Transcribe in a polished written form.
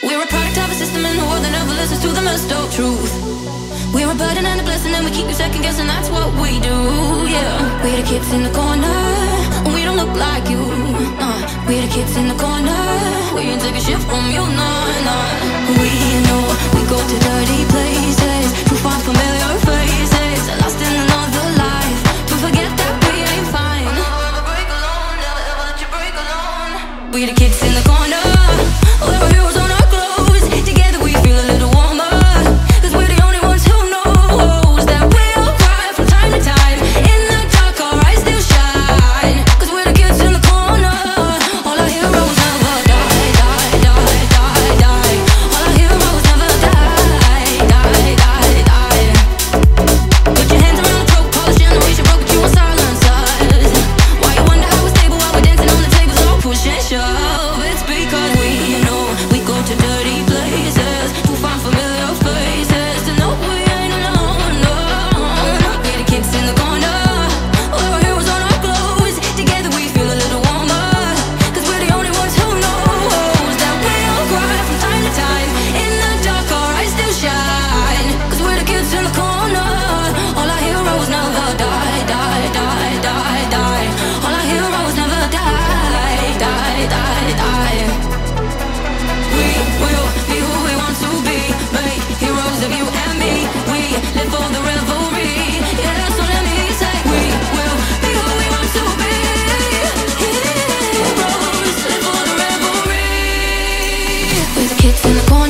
We're a product of a system in the world that never listens to the messed up truth. We're a burden and a blessing, and we keep you second guessing. That's what we do, yeah. We're the kids in the corner, we don't look like you. We're the kids in the corner, we ain't take a shit from you, nah. We know we go to dirty places to find familiar faces, lost in another life, to forget that we ain't fine. Never break alone, never ever let you break alone. We're the kids in the corner, we're heroes on our clothes. Together we feel a little warmer, 'cause we're the only ones who knows that we'll cry from time to time. In the dark our eyes still shine, 'cause we're the kids in the corner. All our heroes never die, die, die, die, die. All our heroes never die, die, die, die. Put your hands around the throat, call this generation broke, but you won't silence us. Why you wonder how we're stable while we're dancing on the tables, all push and shove? It's because we know we go to dirty places to find familiar faces, to know we ain't alone, no. We're the kids in the corner, we're heroes on our clothes. Together we feel a little warmer, 'cause we're the only ones who knows that we'll cry from time to time. In the dark our eyes still shine, 'cause we're the kids in the corner. All our heroes never die, die, die, die, die. All our heroes never die, die, die, die. We will be who we want to be, make heroes of you and me. We live for the revelry, yeah, so let me say, we will be who we want to be. Heroes live for the revelry. We're the kids in the corner.